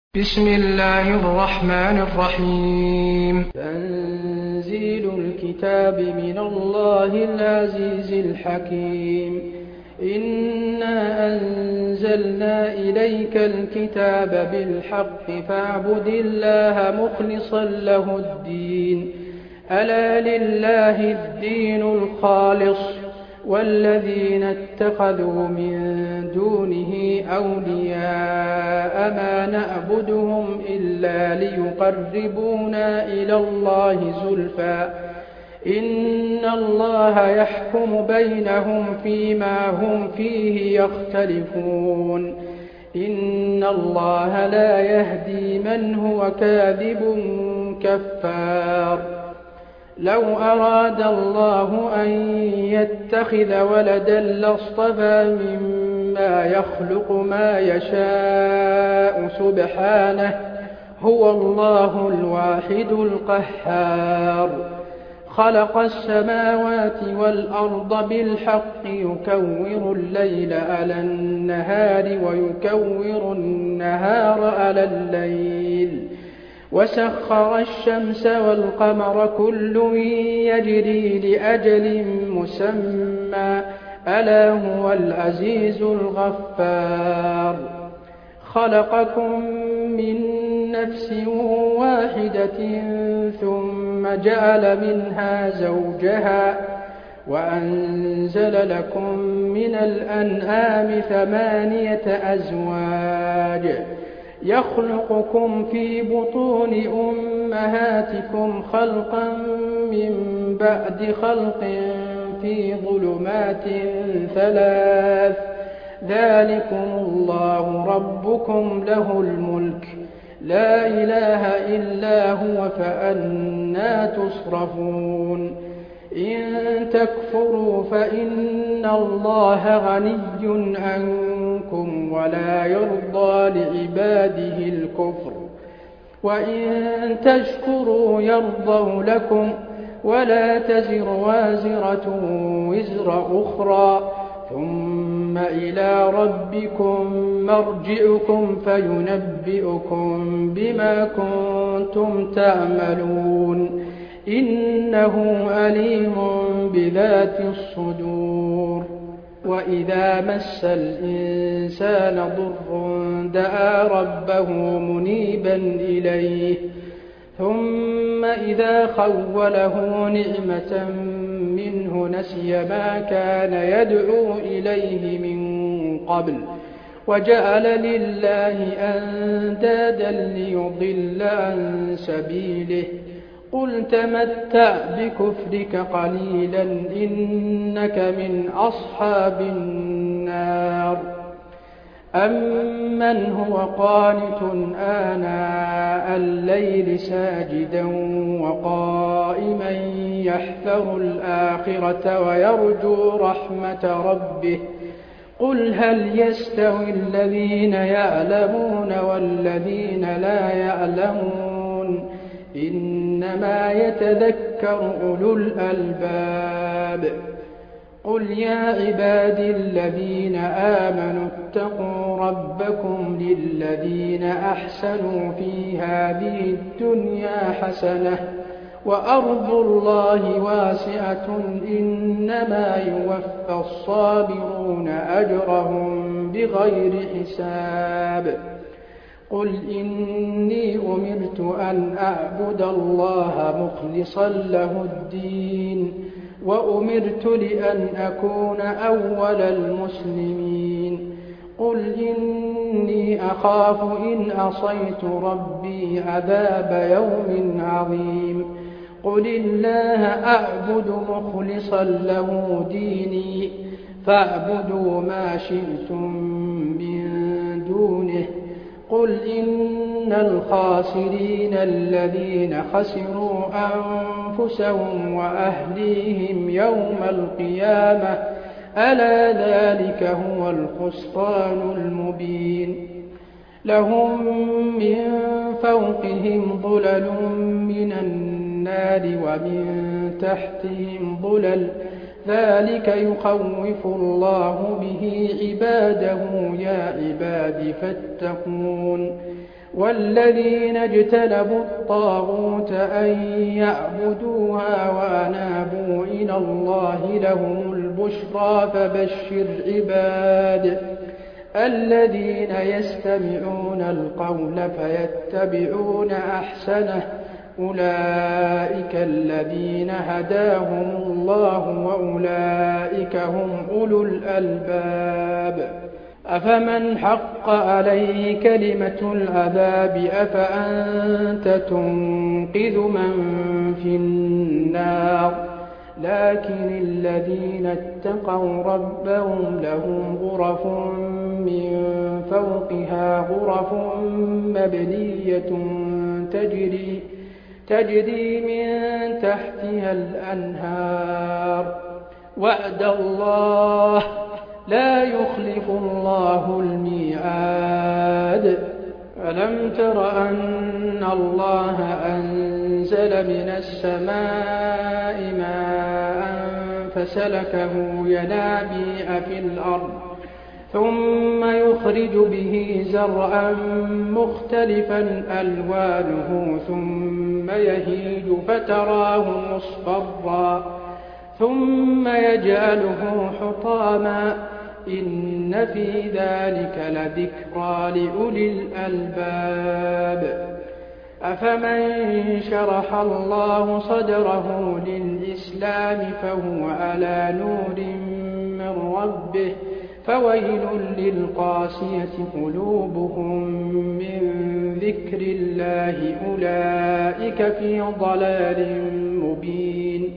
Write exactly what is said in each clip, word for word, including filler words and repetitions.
بسم الله الرحمن الرحيم. تنزيل الكتاب من الله العزيز الحكيم. إنا أنزلنا إليك الكتاب بالحق فاعبد الله مخلصا له الدين. ألا لله الدين الخالص والذين اتخذوا من دونه أولياء ما نعبدهم إلا ليقربونا إلى الله زلفى إن الله يحكم بينهم فيما هم فيه يختلفون. إن الله لا يهدي من هو كاذب كفار. لو أراد الله أن يتخذ ولدا لاصطفى مما يخلق ما يشاء سبحانه هو الله الواحد القهار. خلق السماوات والأرض بالحق يكور الليل على النهار ويكور النهار على الليل وسخر الشمس والقمر كل يجري لأجل مسمى ألا هو العزيز الغفار. خلقكم من نفس واحدة ثم جعل منها زوجها وأنزل لكم من الأنعام ثمانية أزواج يخلقكم في بطون أمهاتكم خلقا من بعد خلق في ظلمات ثلاث ذلكم الله ربكم له الملك لا إله إلا هو فأنى تصرفون. إن تكفروا فإن الله غني عنكم ولا يرضى لعباده الكفر وإن تشكروا يرضه لكم ولا تزر وازرة وزر أخرى ثم إلى ربكم مرجعكم فينبئكم بما كنتم تعملون إنه عليم بذات الصدور. وإذا مس الإنسان ضر دعا ربه منيبا إليه ثم إذا خوله نعمة منه نسي ما كان يدعو إليه من قبل وجعل لله أندادا ليضل عن سبيله قل تمتع بكفرك قليلا إنك من أصحاب النار. أمن هو قانت آناء الليل ساجدا وقائما يحذر الآخرة ويرجو رحمة ربه قل هل يستوي الذين يعلمون والذين لا يعلمون إنما يتذكر أولو الألباب. قل يا عبادي الذين آمنوا اتقوا ربكم للذين أحسنوا في هذه الدنيا حسنة وأرض الله واسعة إنما يوفى الصابرون أجرهم بغير حساب. قل إني أمرت أن أعبد الله مخلصا له الدين وأمرت لأن أكون أول المسلمين. قل إني أخاف إن عصيت ربي عذاب يوم عظيم. قل الله أعبد مخلصا له ديني فاعبدوا ما شئتم من دونه. قل إن الخاسرين الذين خسروا أنفسهم وأهليهم يوم القيامة ألا ذلك هو الخسران المبين. لهم من فوقهم ظلل من النار ومن تحتهم ظلل ذلك يخوف الله به عباده يا عباد فاتقون والذين اجتنبوا الطاغوت أن يعبدوها وأنابوا إلى الله لهم البشرى فبشر عباد الذين يستمعون القول فيتبعون أحسنه أولئك الذين هداهم الله وأولئك هم أولو الألباب أفمن حق عليه كلمة العذاب أفأنت تنقذ من في النار لكن الذين اتقوا ربهم لهم غرف من فوقها غرف مبنية تجري تجري من تحتها الأنهار وعد الله لا يخلف الله الميعاد ألم تر أن الله أنزل من السماء ماء فسلكه ينابيع في الأرض ثم يخرج به زرعا مختلفا ألوانه ثم يهيج فتراه مصفرا ثم يجعله حطاما إن في ذلك لذكرى لأولي الألباب أفمن شرح الله صدره للإسلام فهو على نور من ربه فويل للقاسية قلوبهم من ذكر الله أولئك في ضلال مبين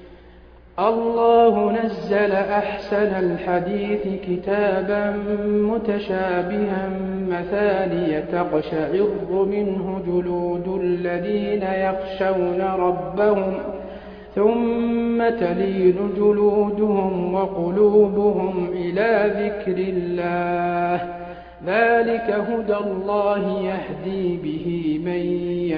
الله نزل أحسن الحديث كتابا متشابها مثانية تقشعر منه جلود الذين يخشون ربهم ثم تلين جلودهم وقلوبهم إلى ذكر الله ذلك هدى الله يهدي به من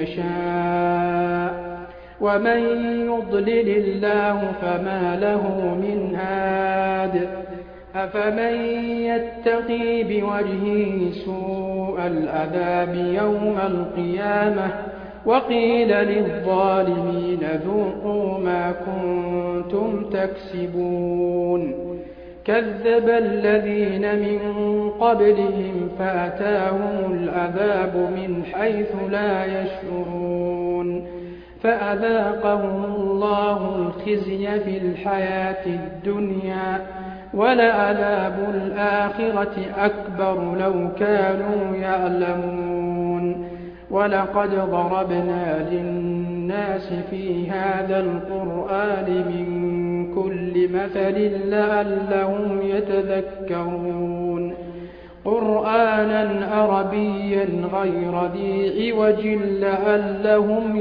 يشاء ومن يضلل الله فما له من هاد أفمن يتقي بوجهه سوء العذاب يوم القيامة وقيل للظالمين ذوقوا ما كنتم تكسبون كذب الذين من قبلهم فأتاهم العذاب من حيث لا يشعرون فأذاقهم الله الخزي في الحياة الدنيا ولعذاب الآخرة أكبر لو كانوا يعلمون ولقد ضربنا للناس في هذا القرآن من كل مثل لعلهم يتذكرون قرآنا عربيا غير ذي عوج لعلهم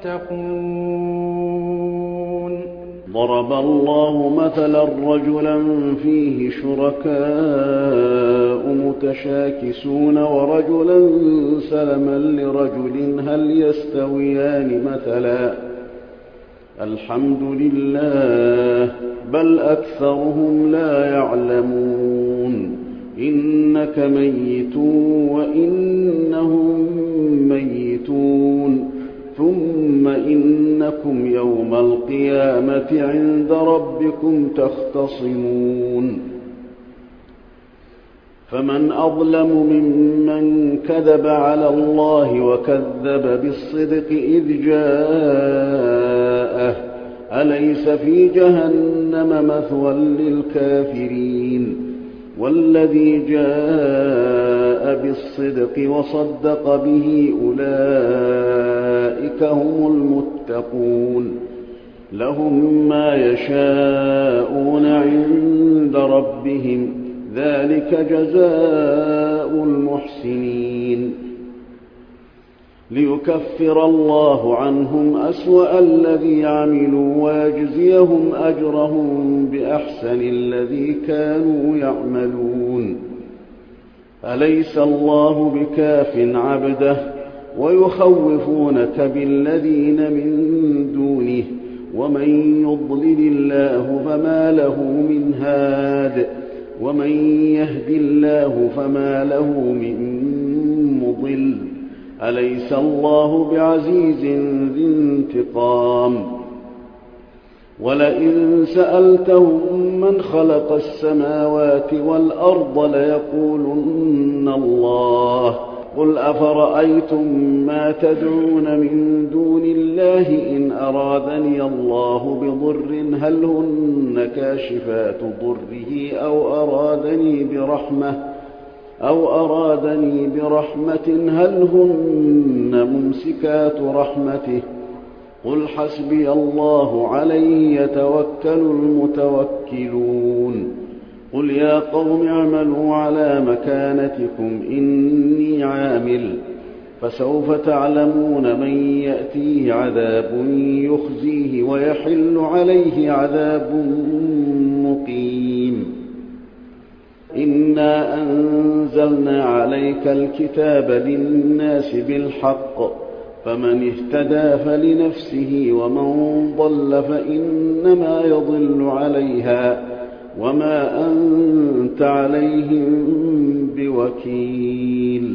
يتقون ضرب الله مثلا رجلا فيه شركاء متشاكسون ورجلا سلما لرجل هل يستويان مثلا الحمد لله بل أكثرهم لا يعلمون إنك ميت وإنهم ميتون ثم إنكم يوم القيامة عند ربكم تختصمون فمن أظلم ممن كذب على الله وكذب بالصدق إذ جاءه أليس في جهنم مثوى للكافرين والذي جاء بالصدق وصدق به أولئك هم المتقون لهم ما يشاءون عند ربهم ذلك جزاء المحسنين ليكفر الله عنهم أسوأ الذي عملوا ويجزيهم أجرهم بأحسن الذي كانوا يعملون أليس الله بكاف عبده ويخوفونك بالذين من دونه ومن يضلل الله فما له من هاد ومن يهد الله فما له من مضل أليس الله بعزيز ذي انتقام ولئن سألتهم من خلق السماوات والأرض ليقولن الله قل أفرأيتم ما تدعون من دون الله إن أرادني الله بضر هل هن كاشفات ضره أو أرادني برحمة أو أرادني برحمة هل هن ممسكات رحمته قل حسبي الله عليه يتوكل المتوكلون قل يا قوم اعملوا على مكانتكم إني عامل فسوف تعلمون من يأتيه عذاب يخزيه ويحل عليه عذاب مقيم إنا أنزلنا عليك الكتاب للناس بالحق فمن اهتدى فلنفسه ومن ضل فإنما يضل عليها وما أنت عليهم بوكيل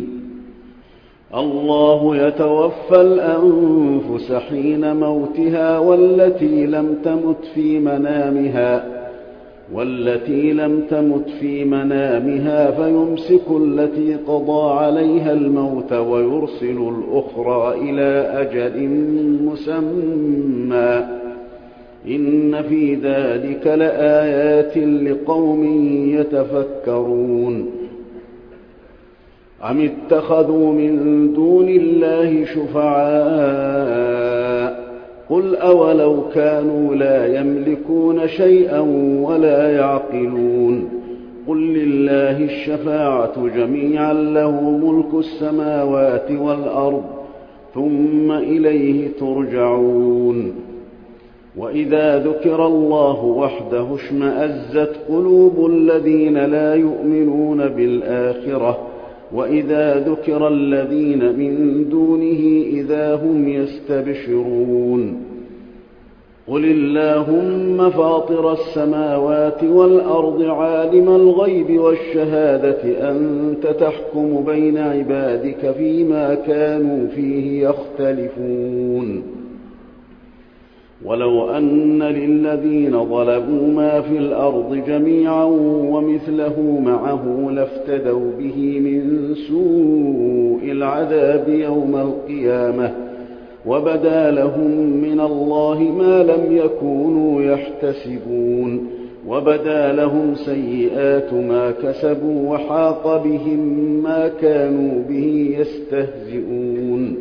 الله يتوفى الأنفس حين موتها والتي لم تمت في منامها والتي لم تمت في منامها فيمسك التي قضى عليها الموت ويرسل الأخرى إلى أجل مسمى إن في ذلك لآيات لقوم يتفكرون أم اتخذوا من دون الله شفعاء قل أولو كانوا لا يملكون شيئا ولا يعقلون قل لله الشفاعة جميعا له ملك السماوات والأرض ثم إليه ترجعون وإذا ذكر الله وحده اشمأزت قلوب الذين لا يؤمنون بالآخرة وإذا ذكر الذين من دونه إذا هم يستبشرون قل اللهم فاطر السماوات والأرض عالم الغيب والشهادة أنت تحكم بين عبادك فيما كانوا فيه يختلفون ولو أن للذين ظلموا ما في الأرض جميعا ومثله معه لافتدوا به من سوء العذاب يوم القيامة وبدا لهم من الله ما لم يكونوا يحتسبون وبدا لهم سيئات ما كسبوا وحاق بهم ما كانوا به يستهزئون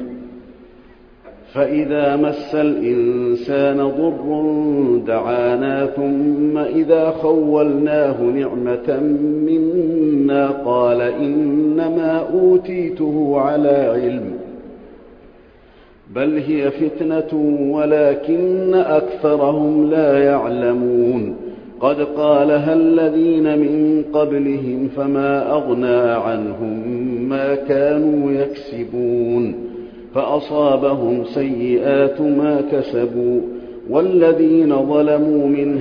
فإذا مس الإنسان ضر دعانا ثم إذا خولناه نعمة منا قال إنما أوتيته على علم بل هي فتنة ولكن أكثرهم لا يعلمون قد قالها الذين من قبلهم فما أغنى عنهم ما كانوا يكسبون فأصابهم سيئات ما كسبوا والذين ظلموا من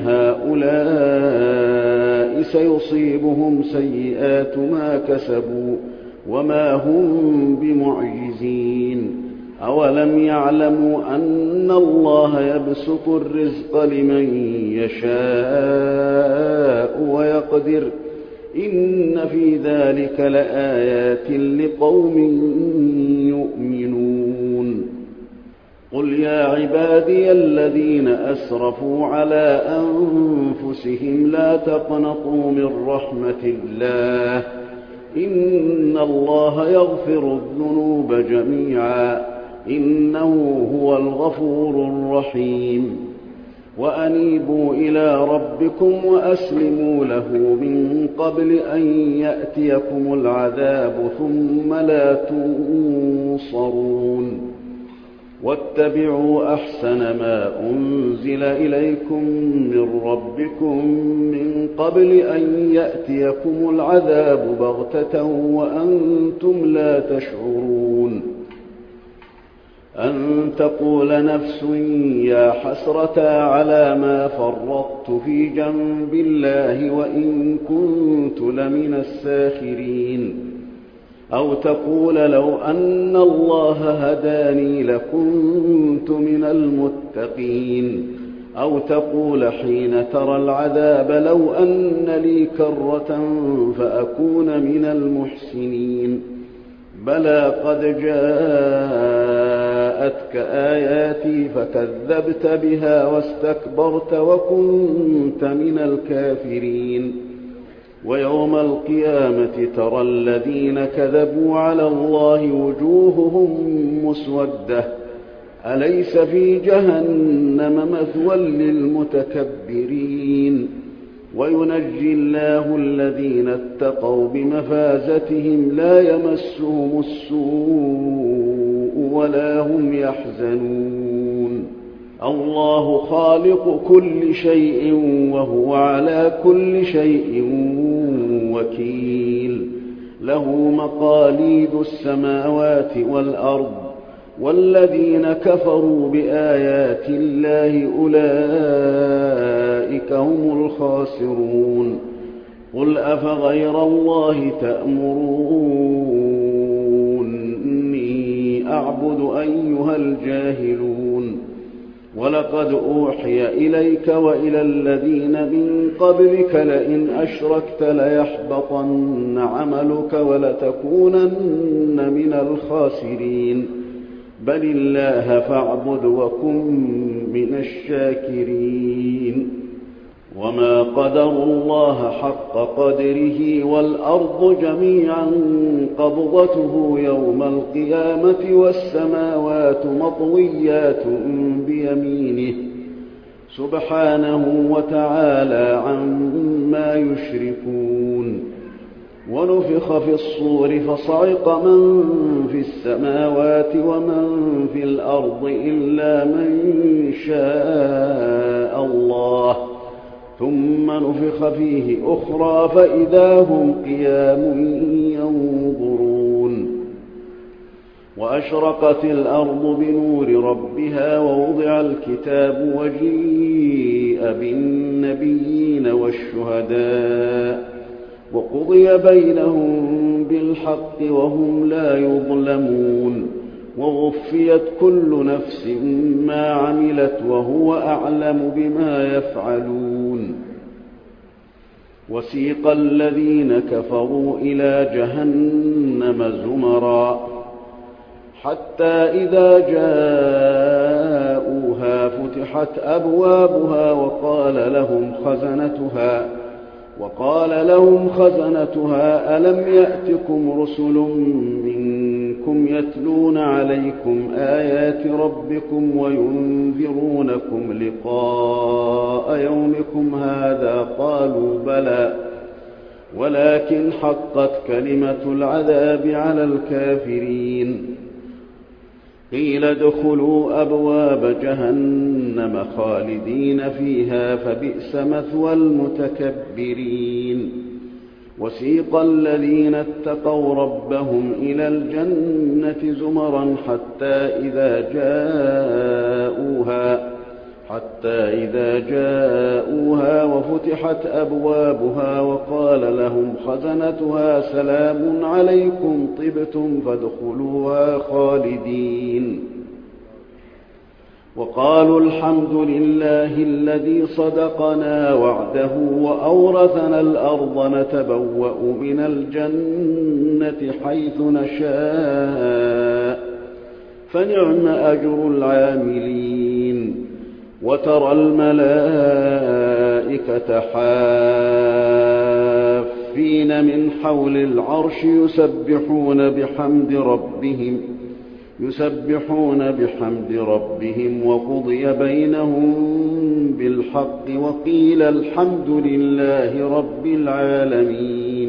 هؤلاء سيصيبهم سيئات ما كسبوا وما هم بمعجزين أولم يعلموا أن الله يبسط الرزق لمن يشاء ويقدر إن في ذلك لآيات لقوم يؤمنون قل يا عبادي الذين أسرفوا على أنفسهم لا تقنطوا من رحمة الله إن الله يغفر الذنوب جميعا إنه هو الغفور الرحيم وأنيبوا إلى ربكم وأسلموا له من قبل أن يأتيكم العذاب ثم لا تنصرون واتبعوا أحسن ما أنزل إليكم من ربكم من قبل أن يأتيكم العذاب بغتة وأنتم لا تشعرون أن تقول نفس يا حسرة على ما فرطت في جنب الله وإن كنت لمن الساخرين، أو تقول لو أن الله هداني لكنت من المتقين، أو تقول حين ترى العذاب لو أن لي كرة فأكون من المحسنين. بلى قد جاءتك آياتي فكذبت بها واستكبرت وكنت من الكافرين. ويوم القيامة ترى الذين كذبوا على الله وجوههم مسودة أليس في جهنم مثوى للمتكبرين. وينجي الله الذين اتقوا بمفازتهم لا يمسهم السوء ولا هم يحزنون. الله خالق كل شيء وهو على كل شيء وكيل. له مقاليد السماوات والأرض والذين كفروا بآيات الله أولئك هم الخاسرون. قل أفغير الله تأمروني أعبد أيها الجاهلون. ولقد أوحي إليك وإلى الذين من قبلك لئن أشركت ليحبطن عملك ولتكونن من الخاسرين. بل الله فاعبد وكن من الشاكرين. وما قدروا الله حق قدره والأرض جميعا قبضته يوم القيامة والسماوات مطويات بيمينه سبحانه وتعالى عما يشركون. ونفخ في الصور فصعق من في السماوات ومن في الأرض إلا من شاء الله ثم نفخ فيه أخرى فإذا هم قيام ينظرون. وأشرقت الأرض بنور ربها ووضع الكتاب وجيء بالنبيين والشهداء وقضي بينهم بالحق وهم لا يظلمون. ووفيت كل نفس ما عملت وهو أعلم بما يفعلون. وسيق الذين كفروا إلى جهنم زمرا حتى إذا جاءوها فتحت أبوابها وقال لهم خزنتها وقال لهم خزنتها ألم يأتكم رسل منكم يتلون عليكم آيات ربكم وينذرونكم لقاء يومكم هذا قالوا بلى ولكن حقت كلمة العذاب على الكافرين. قيل ادخلوا أبواب جهنم خالدين فيها فبئس مثوى المتكبرين. وسيق الذين اتقوا ربهم إلى الجنة زمرا حتى إذا جاءوها حتى إذا جاءوها وفتحت أبوابها وقال لهم خزنتها سلام عليكم طبتم فادخلوها خالدين. وقالوا الحمد لله الذي صدقنا وعده وأورثنا الأرض نتبوأ من الجنة حيث نشاء فنعم أجر العاملين. وترى الملائكة حافين من حول العرش يسبحون بحمد ربهم يسبحون بحمد ربهم وقضي بينهم بالحق وقيل الحمد لله رب العالمين.